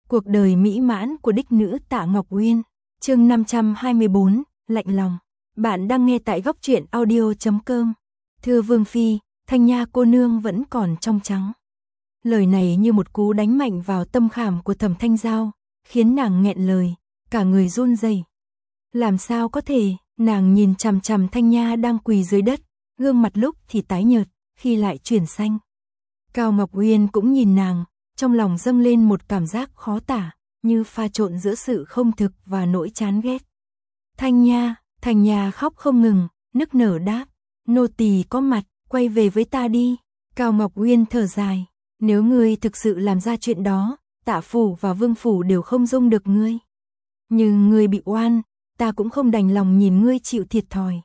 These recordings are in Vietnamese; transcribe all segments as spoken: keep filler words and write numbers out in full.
Cuộc đời mỹ mãn của đích nữ Tạ Ngọc Uyên, chương năm trăm hai mươi bốn, lạnh lòng. Bạn đang nghe tại góc truyện audio chấm com. Thưa Vương Phi, Thanh Nha cô nương vẫn còn trong trắng. Lời này như một cú đánh mạnh vào tâm khảm của Thẩm Thanh Giao, khiến nàng nghẹn lời, cả người run rẩy. Làm sao có thể, nàng nhìn chằm chằm Thanh Nha đang quỳ dưới đất, gương mặt lúc thì tái nhợt, khi lại chuyển xanh. Cao Ngọc Uyên cũng nhìn nàng, trong lòng dâng lên một cảm giác khó tả, như pha trộn giữa sự không thực và nỗi chán ghét. Thanh Nha, Thanh Nha khóc không ngừng, nức nở đáp, nô tỳ có mặt, quay về với ta đi. Cao Ngọc Uyên thở dài, nếu ngươi thực sự làm ra chuyện đó, Tạ phủ và Vương phủ đều không dung được ngươi. Nhưng ngươi bị oan, ta cũng không đành lòng nhìn ngươi chịu thiệt thòi.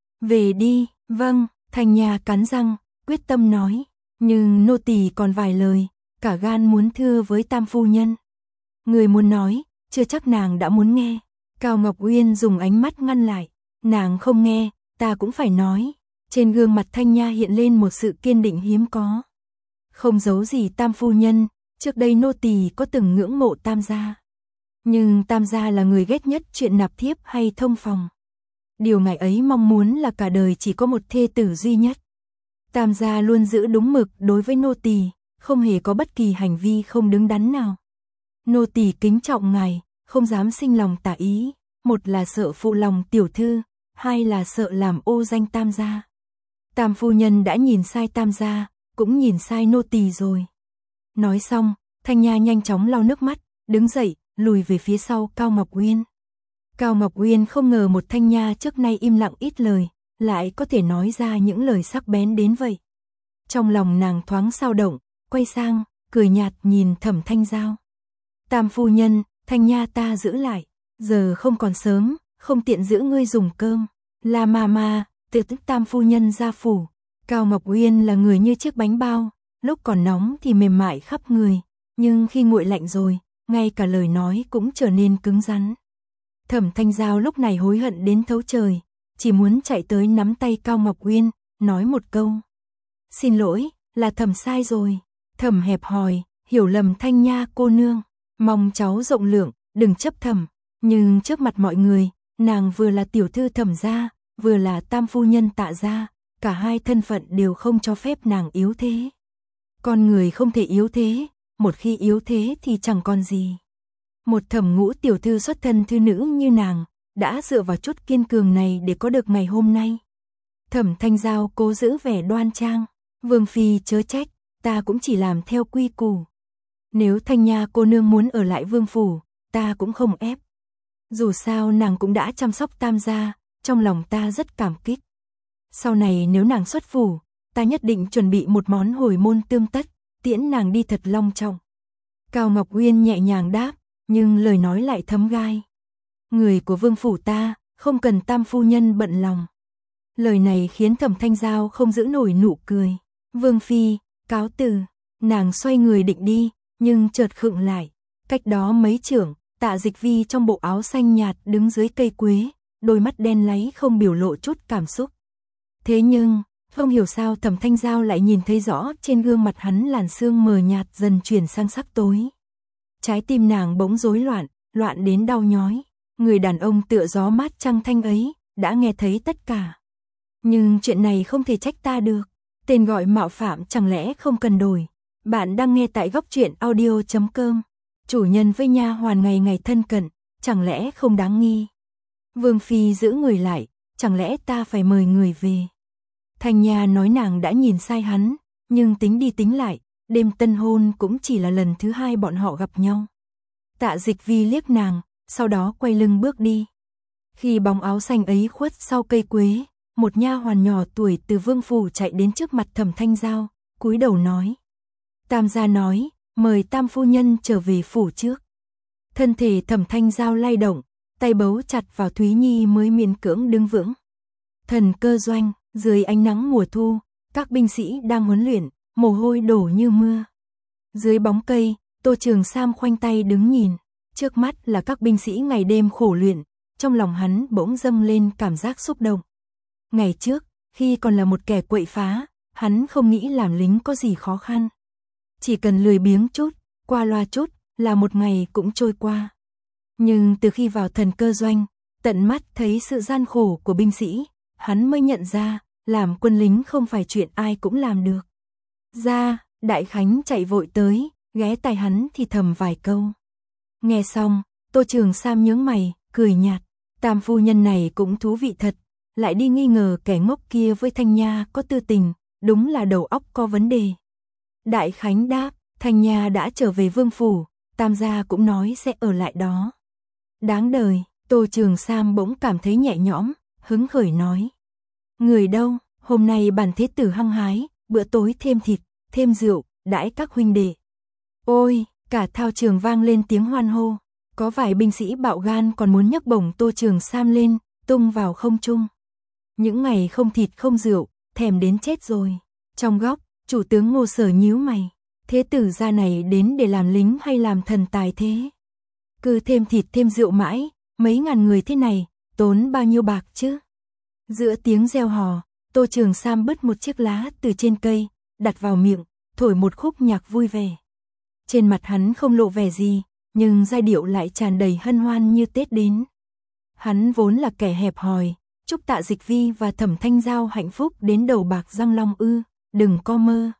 Về đi, vâng, Thanh Nha cắn răng, quyết tâm nói, nhưng nô tỳ còn vài lời, cả gan muốn thưa với tam phu nhân. Người muốn nói, chưa chắc nàng đã muốn nghe. Cao Ngọc Uyên dùng ánh mắt ngăn lại, nàng không nghe, ta cũng phải nói. Trên gương mặt Thanh Nha hiện lên một sự kiên định hiếm có. Không giấu gì tam phu nhân, trước đây nô tỳ có từng ngưỡng mộ tam gia. Nhưng tam gia là người ghét nhất chuyện nạp thiếp hay thông phòng. Điều ngài ấy mong muốn là cả đời chỉ có một thê tử duy nhất. Tam gia luôn giữ đúng mực đối với nô tỳ, không hề có bất kỳ hành vi không đứng đắn nào. Nô tỳ kính trọng ngài, không dám sinh lòng tà ý, một là sợ phụ lòng tiểu thư, hai là sợ làm ô danh tam gia. Tam phu nhân đã nhìn sai tam gia, cũng nhìn sai nô tỳ rồi. Nói xong, Thanh Nha nhanh chóng lau nước mắt, đứng dậy, lùi về phía sau Cao Ngọc Uyên. Cao Ngọc Uyên không ngờ một Thanh Nha trước nay im lặng ít lời, lại có thể nói ra những lời sắc bén đến vậy. Trong lòng nàng thoáng xao động, quay sang, cười nhạt nhìn Thẩm Thanh Giao. Tam phu nhân, Thanh Nha ta giữ lại, giờ không còn sớm, không tiện giữ ngươi dùng cơm. La ma ma, tự tức tam phu nhân ra phủ. Cao Ngọc Uyên là người như chiếc bánh bao, lúc còn nóng thì mềm mại khắp người, nhưng khi nguội lạnh rồi, ngay cả lời nói cũng trở nên cứng rắn. Thẩm Thanh Giao lúc này hối hận đến thấu trời, chỉ muốn chạy tới nắm tay Cao Ngọc Uyên, nói một câu. Xin lỗi, là Thẩm sai rồi. Thẩm hẹp hòi, hiểu lầm Thanh Nha cô nương, mong cháu rộng lượng, đừng chấp Thẩm. Nhưng trước mặt mọi người, nàng vừa là tiểu thư Thẩm gia, vừa là tam phu nhân Tạ gia, cả hai thân phận đều không cho phép nàng yếu thế. Con người không thể yếu thế, một khi yếu thế thì chẳng còn gì. Một Thẩm ngũ tiểu thư xuất thân thư nữ như nàng, đã dựa vào chút kiên cường này để có được ngày hôm nay. Thẩm Thanh Giao cố giữ vẻ đoan trang, Vương Phi chớ trách, ta cũng chỉ làm theo quy củ. Nếu Thanh Nha cô nương muốn ở lại Vương phủ, ta cũng không ép. Dù sao nàng cũng đã chăm sóc tam gia, trong lòng ta rất cảm kích. Sau này nếu nàng xuất phủ, ta nhất định chuẩn bị một món hồi môn tươm tất, tiễn nàng đi thật long trọng. Cao Ngọc Uyên nhẹ nhàng đáp, nhưng lời nói lại thấm gai. Người của Vương phủ ta, không cần tam phu nhân bận lòng. Lời này khiến Thẩm Thanh Giao không giữ nổi nụ cười. Vương Phi, cáo từ. Nàng xoay người định đi, nhưng chợt khựng lại. Cách đó mấy chưởng, Tạ Dịch Vi trong bộ áo xanh nhạt đứng dưới cây quế, đôi mắt đen láy không biểu lộ chút cảm xúc. Thế nhưng, không hiểu sao Thẩm Thanh Giao lại nhìn thấy rõ trên gương mặt hắn làn sương mờ nhạt dần chuyển sang sắc tối. Trái tim nàng bỗng rối loạn, loạn đến đau nhói. Người đàn ông tựa gió mát trăng thanh ấy, đã nghe thấy tất cả. Nhưng chuyện này không thể trách ta được. Tên gọi mạo phạm chẳng lẽ không cần đổi. Bạn đang nghe tại góc truyện audio chấm com. Chủ nhân với nha hoàn ngày ngày thân cận, chẳng lẽ không đáng nghi. Vương Phi giữ người lại, chẳng lẽ ta phải mời người về. Thanh Nha nói nàng đã nhìn sai hắn, nhưng tính đi tính lại, đêm tân hôn cũng chỉ là lần thứ hai bọn họ gặp nhau. Tạ Dịch Vi liếc nàng, sau đó quay lưng bước đi. Khi bóng áo xanh ấy khuất sau cây quế, một nha hoàn nhỏ tuổi từ Vương phủ chạy đến trước mặt Thẩm Thanh Giao, cúi đầu nói. Tam gia nói, mời tam phu nhân trở về phủ trước. Thân thể Thẩm Thanh Giao lay động, tay bấu chặt vào Thúy Nhi mới miễn cưỡng đứng vững. Thần cơ doanh, dưới ánh nắng mùa thu, các binh sĩ đang huấn luyện, mồ hôi đổ như mưa. Dưới bóng cây, Tô Trường Sam khoanh tay đứng nhìn, trước mắt là các binh sĩ ngày đêm khổ luyện, trong lòng hắn bỗng dâng lên cảm giác xúc động. Ngày trước, khi còn là một kẻ quậy phá, hắn không nghĩ làm lính có gì khó khăn. Chỉ cần lười biếng chút, qua loa chút, là một ngày cũng trôi qua. Nhưng từ khi vào thần cơ doanh, tận mắt thấy sự gian khổ của binh sĩ, hắn mới nhận ra, làm quân lính không phải chuyện ai cũng làm được. Ra, Đại Khánh chạy vội tới, ghé tai hắn thì thầm vài câu. Nghe xong, Tô Trường Sam nhướng mày, cười nhạt, Tam phu nhân này cũng thú vị thật, lại đi nghi ngờ kẻ ngốc kia với Thanh Nha có tư tình, đúng là đầu óc có vấn đề. Đại Khánh đáp, Thanh Nha đã trở về vương phủ, Tam gia cũng nói sẽ ở lại đó. Đáng đời, Tô Trường Sam bỗng cảm thấy nhẹ nhõm, hứng khởi nói. Người đâu, hôm nay bản thế tử hăng hái, bữa tối thêm thịt, thêm rượu, đãi các huynh đệ. Ôi, cả thao trường vang lên tiếng hoan hô, có vài binh sĩ bạo gan còn muốn nhấc bổng Tô Trường Sam lên, tung vào không trung. Những ngày không thịt không rượu, thèm đến chết rồi. Trong góc, chủ tướng Ngô Sở nhíu mày, thế tử gia này đến để làm lính hay làm thần tài thế? Cứ thêm thịt thêm rượu mãi, mấy ngàn người thế này, tốn bao nhiêu bạc chứ? Giữa tiếng reo hò, Tô Trường Sam bứt một chiếc lá từ trên cây, đặt vào miệng, thổi một khúc nhạc vui vẻ. Trên mặt hắn không lộ vẻ gì, nhưng giai điệu lại tràn đầy hân hoan như Tết đến. Hắn vốn là kẻ hẹp hòi, chúc Tạ Dịch Vi và Thẩm Thanh Giao hạnh phúc đến đầu bạc răng long ư, đừng có mơ.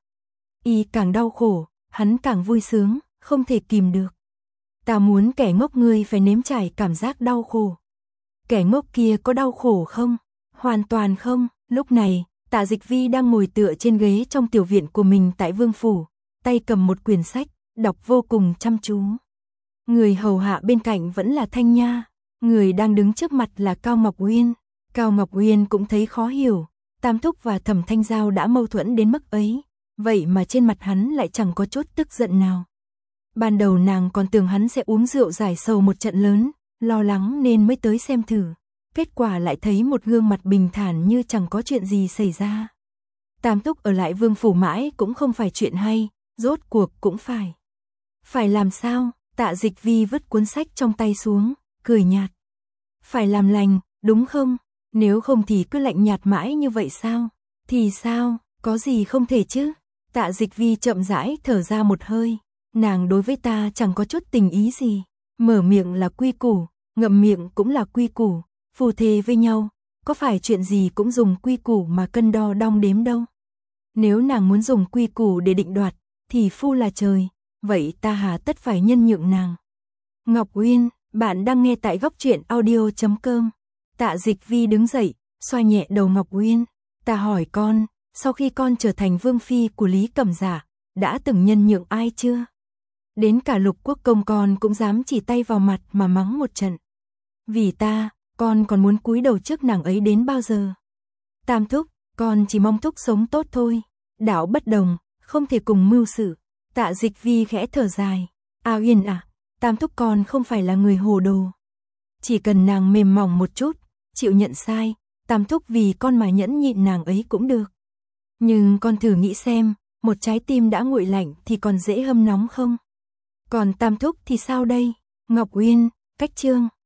Y càng đau khổ, hắn càng vui sướng, không thể kìm được. Ta muốn kẻ ngốc ngươi phải nếm trải cảm giác đau khổ. Kẻ ngốc kia có đau khổ không? Hoàn toàn không. Lúc này, Tạ Dịch Vi đang ngồi tựa trên ghế trong tiểu viện của mình tại vương phủ, tay cầm một quyển sách, đọc vô cùng chăm chú. Người hầu hạ bên cạnh vẫn là Thanh Nha, người đang đứng trước mặt là Cao Ngọc Uyên. Cao Ngọc Uyên cũng thấy khó hiểu, Tam Thúc và Thẩm Thanh Giao đã mâu thuẫn đến mức ấy, vậy mà trên mặt hắn lại chẳng có chút tức giận nào. Ban đầu nàng còn tưởng hắn sẽ uống rượu giải sầu một trận lớn, lo lắng nên mới tới xem thử. Kết quả lại thấy một gương mặt bình thản như chẳng có chuyện gì xảy ra. Tam Thúc ở lại vương phủ mãi cũng không phải chuyện hay, rốt cuộc cũng phải. Phải làm sao? Tạ Dịch Vi vứt cuốn sách trong tay xuống, cười nhạt. Phải làm lành, đúng không? Nếu không thì cứ lạnh nhạt mãi như vậy sao? Thì sao? Có gì không thể chứ? Tạ Dịch Vi chậm rãi thở ra một hơi. Nàng đối với ta chẳng có chút tình ý gì. Mở miệng là quy củ, ngậm miệng cũng là quy củ. Phù thề với nhau, có phải chuyện gì cũng dùng quy củ mà cân đo đong đếm đâu. Nếu nàng muốn dùng quy củ để định đoạt, thì phu là trời, vậy ta hà tất phải nhân nhượng nàng. Ngọc Uyên, bạn đang nghe tại góc truyện audio chấm com. Tạ Dịch Vi đứng dậy, xoa nhẹ đầu Ngọc Uyên. Ta hỏi con, sau khi con trở thành vương phi của Lý Cẩm Giả, đã từng nhân nhượng ai chưa? Đến cả Lục Quốc công con cũng dám chỉ tay vào mặt mà mắng một trận. Vì ta, con còn muốn cúi đầu trước nàng ấy đến bao giờ? Tam Thúc, con chỉ mong Thúc sống tốt thôi. Đạo bất đồng, không thể cùng mưu sự. Tạ Dịch Vi khẽ thở dài. A Uyên à, Tam Thúc con không phải là người hồ đồ. Chỉ cần nàng mềm mỏng một chút, chịu nhận sai, Tam Thúc vì con mà nhẫn nhịn nàng ấy cũng được. Nhưng con thử nghĩ xem, một trái tim đã nguội lạnh thì còn dễ hâm nóng không? Còn Tam Thúc thì sao đây? Ngọc Uyên, cách chương.